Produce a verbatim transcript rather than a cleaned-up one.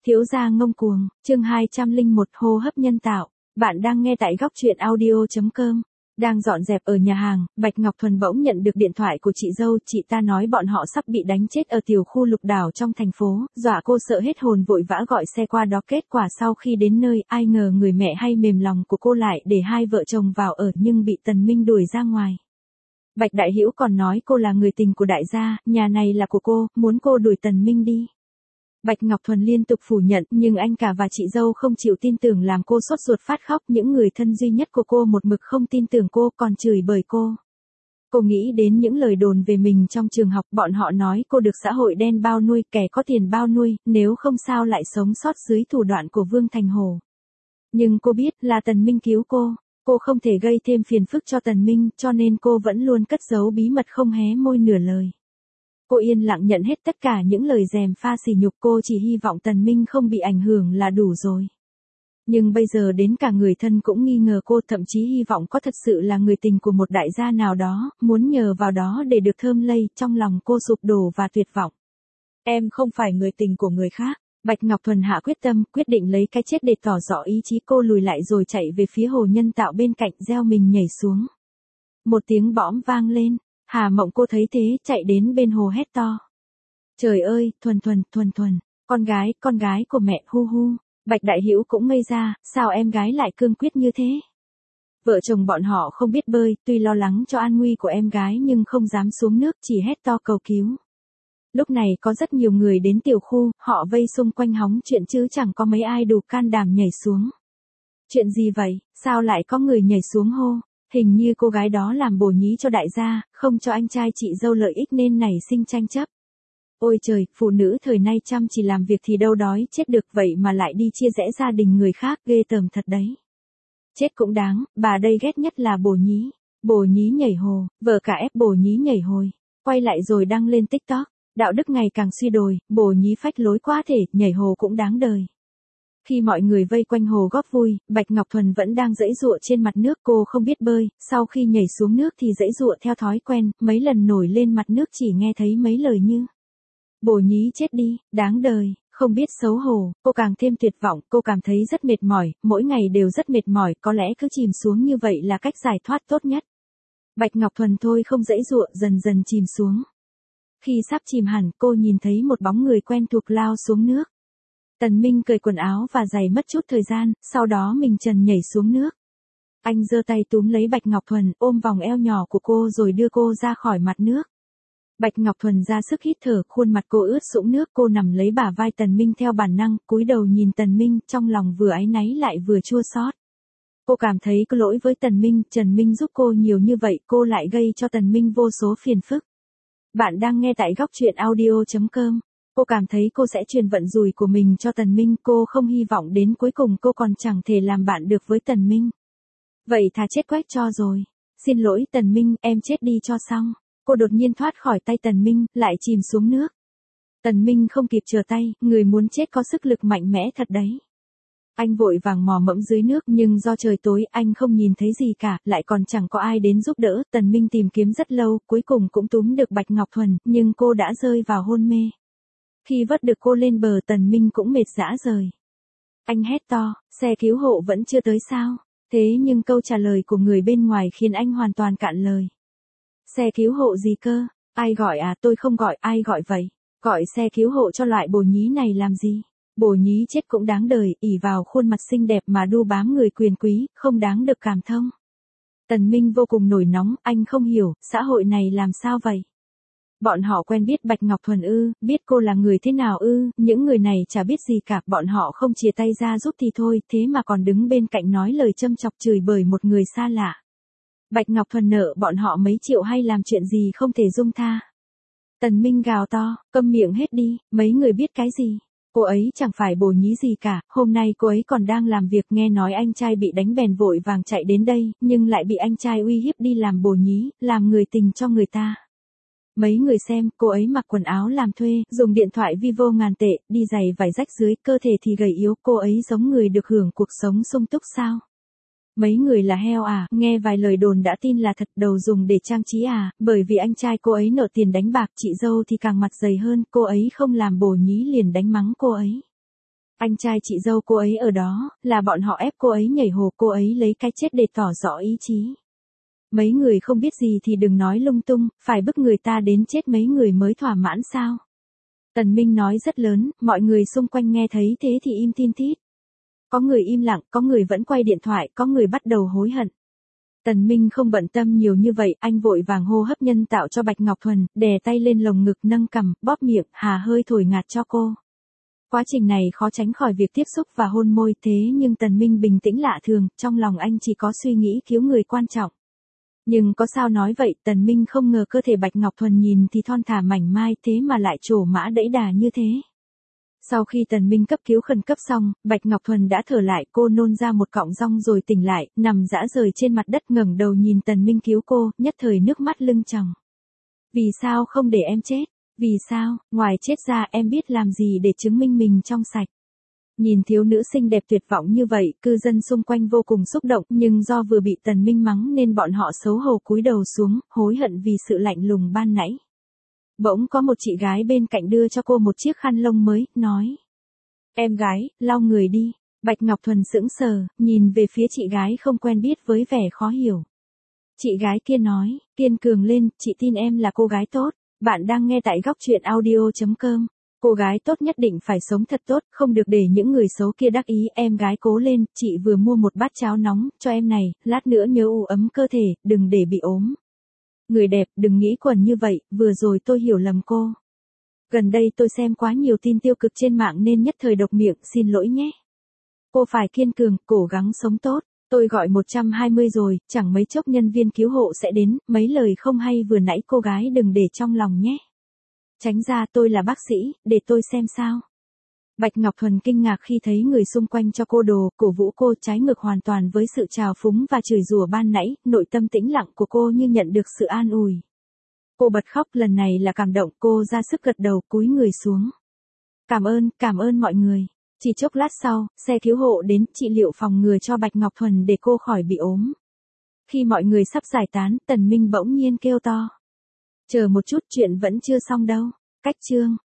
Thiếu gia ngông cuồng, chương hai trăm lẻ một hô hấp nhân tạo. Bạn đang nghe tại góc truyện audio chấm com. Đang dọn dẹp ở nhà hàng, Bạch Ngọc Thuần bỗng nhận được điện thoại của chị dâu, chị ta nói bọn họ sắp bị đánh chết ở tiểu khu Lục Đảo trong thành phố, dọa cô sợ hết hồn vội vã gọi xe qua đó. Kết quả sau khi đến nơi, ai ngờ người mẹ hay mềm lòng của cô lại để hai vợ chồng vào ở nhưng bị Tần Minh đuổi ra ngoài. Bạch Đại Hữu còn nói cô là người tình của đại gia, nhà này là của cô, muốn cô đuổi Tần Minh đi. Bạch Ngọc Thuần liên tục phủ nhận, nhưng anh cả và chị dâu không chịu tin tưởng làm cô sốt ruột phát khóc. Những người thân duy nhất của cô một mực không tin tưởng cô, còn chửi bới cô. Cô nghĩ đến những lời đồn về mình trong trường học, bọn họ nói cô được xã hội đen bao nuôi, kẻ có tiền bao nuôi, nếu không sao lại sống sót dưới thủ đoạn của Vương Thành Hồ. Nhưng cô biết là Tần Minh cứu cô, cô không thể gây thêm phiền phức cho Tần Minh, cho nên cô vẫn luôn cất giấu bí mật không hé môi nửa lời. Cô yên lặng nhận hết tất cả những lời gièm pha sỉ nhục, cô chỉ hy vọng Tần Minh không bị ảnh hưởng là đủ rồi. Nhưng bây giờ đến cả người thân cũng nghi ngờ cô, thậm chí hy vọng có thật sự là người tình của một đại gia nào đó, muốn nhờ vào đó để được thơm lây, trong lòng cô sụp đổ và tuyệt vọng. Em không phải người tình của người khác. Bạch Ngọc Thuần hạ quyết tâm, quyết định lấy cái chết để tỏ rõ ý chí. Cô lùi lại rồi chạy về phía hồ nhân tạo bên cạnh, gieo mình nhảy xuống. Một tiếng bõm vang lên. Hà Mộng cô thấy thế, chạy đến bên hồ hét to. Trời ơi, Thuần Thuần, Thuần Thuần, con gái, con gái của mẹ, hu hu. Bạch Đại Hữu cũng ngây ra, sao em gái lại cương quyết như thế? Vợ chồng bọn họ không biết bơi, tuy lo lắng cho an nguy của em gái nhưng không dám xuống nước, chỉ hét to cầu cứu. Lúc này có rất nhiều người đến tiểu khu, họ vây xung quanh hóng chuyện chứ chẳng có mấy ai đủ can đảm nhảy xuống. Chuyện gì vậy, sao lại có người nhảy xuống hô? Hình như cô gái đó làm bổ nhí cho đại gia, không cho anh trai chị dâu lợi ích nên nảy sinh tranh chấp. Ôi trời, phụ nữ thời nay chăm chỉ làm việc thì đâu đói chết được, vậy mà lại đi chia rẽ gia đình người khác, ghê tởm thật đấy. Chết cũng đáng, bà đây ghét nhất là bổ nhí. Bổ nhí nhảy hồ, vợ cả ép bổ nhí nhảy hồi, quay lại rồi đăng lên TikTok. Đạo đức ngày càng suy đồi, bổ nhí phách lối quá thể, nhảy hồ cũng đáng đời. Khi mọi người vây quanh hồ góp vui, Bạch Ngọc Thuần vẫn đang giãy giụa trên mặt nước, cô không biết bơi, sau khi nhảy xuống nước thì giãy giụa theo thói quen, mấy lần nổi lên mặt nước chỉ nghe thấy mấy lời như bổ nhí chết đi, đáng đời, không biết xấu hổ. Cô càng thêm tuyệt vọng, cô cảm thấy rất mệt mỏi, mỗi ngày đều rất mệt mỏi, có lẽ cứ chìm xuống như vậy là cách giải thoát tốt nhất. Bạch Ngọc Thuần thôi không giãy giụa, dần dần chìm xuống. Khi sắp chìm hẳn, cô nhìn thấy một bóng người quen thuộc lao xuống nước. Tần Minh cởi quần áo và giày mất chút thời gian, sau đó mình trần nhảy xuống nước. Anh giơ tay túm lấy Bạch Ngọc Thuần, ôm vòng eo nhỏ của cô rồi đưa cô ra khỏi mặt nước. Bạch Ngọc Thuần ra sức hít thở, khuôn mặt cô ướt sũng nước, cô nằm lấy bả vai Tần Minh theo bản năng, cúi đầu nhìn Tần Minh, trong lòng vừa áy náy lại vừa chua xót. Cô cảm thấy có lỗi với Tần Minh, Trần Minh giúp cô nhiều như vậy, cô lại gây cho Tần Minh vô số phiền phức. Bạn đang nghe tại góc truyện audio chấm com. Cô cảm thấy cô sẽ truyền vận rủi của mình cho Tần Minh, cô không hy vọng đến cuối cùng cô còn chẳng thể làm bạn được với Tần Minh. Vậy thà chết quách cho rồi. Xin lỗi Tần Minh, em chết đi cho xong. Cô đột nhiên thoát khỏi tay Tần Minh, lại chìm xuống nước. Tần Minh không kịp trở tay, người muốn chết có sức lực mạnh mẽ thật đấy. Anh vội vàng mò mẫm dưới nước, nhưng do trời tối anh không nhìn thấy gì cả, lại còn chẳng có ai đến giúp đỡ. Tần Minh tìm kiếm rất lâu, cuối cùng cũng túm được Bạch Ngọc Thuần, nhưng cô đã rơi vào hôn mê. Khi vớt được cô lên bờ, Tần Minh cũng mệt rã rời. Anh hét to, xe cứu hộ vẫn chưa tới sao? Thế nhưng câu trả lời của người bên ngoài khiến anh hoàn toàn cạn lời. Xe cứu hộ gì cơ? Ai gọi à? Tôi không gọi, ai gọi vậy? Gọi xe cứu hộ cho loại bồ nhí này làm gì? Bồ nhí chết cũng đáng đời, ỷ vào khuôn mặt xinh đẹp mà đu bám người quyền quý, không đáng được cảm thông. Tần Minh vô cùng nổi nóng, anh không hiểu, xã hội này làm sao vậy? Bọn họ quen biết Bạch Ngọc Thuần ư, biết cô là người thế nào ư, những người này chả biết gì cả, bọn họ không chia tay ra giúp thì thôi, thế mà còn đứng bên cạnh nói lời châm chọc chửi bới một người xa lạ. Bạch Ngọc Thuần nợ bọn họ mấy triệu hay làm chuyện gì không thể dung tha. Tần Minh gào to, câm miệng hết đi, mấy người biết cái gì. Cô ấy chẳng phải bồ nhí gì cả, hôm nay cô ấy còn đang làm việc, nghe nói anh trai bị đánh bèn vội vàng chạy đến đây, nhưng lại bị anh trai uy hiếp đi làm bồ nhí, làm người tình cho người ta. Mấy người xem, cô ấy mặc quần áo làm thuê, dùng điện thoại Vivo ngàn tệ, đi giày vải rách dưới, cơ thể thì gầy yếu, cô ấy giống người được hưởng cuộc sống sung túc sao? Mấy người là heo à, nghe vài lời đồn đã tin là thật, đầu dùng để trang trí à, bởi vì anh trai cô ấy nợ tiền đánh bạc, chị dâu thì càng mặt dày hơn, cô ấy không làm bồ nhí liền đánh mắng cô ấy. Anh trai chị dâu cô ấy ở đó, là bọn họ ép cô ấy nhảy hồ, cô ấy lấy cái chết để tỏ rõ ý chí. Mấy người không biết gì thì đừng nói lung tung, phải bức người ta đến chết mấy người mới thỏa mãn sao. Tần Minh nói rất lớn, mọi người xung quanh nghe thấy thế thì im tin tít. Có người im lặng, có người vẫn quay điện thoại, có người bắt đầu hối hận. Tần Minh không bận tâm nhiều như vậy, anh vội vàng hô hấp nhân tạo cho Bạch Ngọc Thuần, đè tay lên lồng ngực nâng cằm, bóp miệng, hà hơi thổi ngạt cho cô. Quá trình này khó tránh khỏi việc tiếp xúc và hôn môi, thế nhưng Tần Minh bình tĩnh lạ thường, trong lòng anh chỉ có suy nghĩ cứu người quan trọng. Nhưng có sao nói vậy, Tần Minh không ngờ cơ thể Bạch Ngọc Thuần nhìn thì thon thả mảnh mai thế mà lại trổ mã đẫy đà như thế. Sau khi Tần Minh cấp cứu khẩn cấp xong, Bạch Ngọc Thuần đã thở lại, cô nôn ra một cọng rong rồi tỉnh lại, nằm rã rời trên mặt đất ngẩng đầu nhìn Tần Minh cứu cô, nhất thời nước mắt lưng tròng. Vì sao không để em chết? Vì sao, ngoài chết ra em biết làm gì để chứng minh mình trong sạch? Nhìn thiếu nữ xinh đẹp tuyệt vọng như vậy, cư dân xung quanh vô cùng xúc động, nhưng do vừa bị Tần Minh mắng nên bọn họ xấu hổ cúi đầu xuống, hối hận vì sự lạnh lùng ban nãy. Bỗng có một chị gái bên cạnh đưa cho cô một chiếc khăn lông mới, nói. Em gái, lau người đi. Bạch Ngọc Thuần sững sờ, nhìn về phía chị gái không quen biết với vẻ khó hiểu. Chị gái kia nói, kiên cường lên, chị tin em là cô gái tốt. Bạn đang nghe tại góc truyện audio chấm com. Cô gái tốt nhất định phải sống thật tốt, không được để những người xấu kia đắc ý. Em gái cố lên, chị vừa mua một bát cháo nóng, cho em này, lát nữa nhớ ủ ấm cơ thể, đừng để bị ốm. Người đẹp, đừng nghĩ quẩn như vậy, vừa rồi tôi hiểu lầm cô. Gần đây tôi xem quá nhiều tin tiêu cực trên mạng nên nhất thời độc miệng, xin lỗi nhé. Cô phải kiên cường, cố gắng sống tốt. Tôi gọi một trăm hai mươi rồi, chẳng mấy chốc nhân viên cứu hộ sẽ đến, mấy lời không hay vừa nãy cô gái đừng để trong lòng nhé. Tránh ra, tôi là bác sĩ, để tôi xem sao. Bạch Ngọc Thuần kinh ngạc khi thấy người xung quanh cho cô đồ, cổ vũ cô, trái ngược hoàn toàn với sự trào phúng và chửi rủa ban nãy, nội tâm tĩnh lặng của cô như nhận được sự an ủi. Cô bật khóc, lần này là cảm động, cô ra sức gật đầu, cúi người xuống. Cảm ơn, cảm ơn mọi người. Chỉ chốc lát sau, xe cứu hộ đến, trị liệu phòng ngừa cho Bạch Ngọc Thuần để cô khỏi bị ốm. Khi mọi người sắp giải tán, Tần Minh bỗng nhiên kêu to. Chờ một chút, chuyện vẫn chưa xong đâu. Cách chương.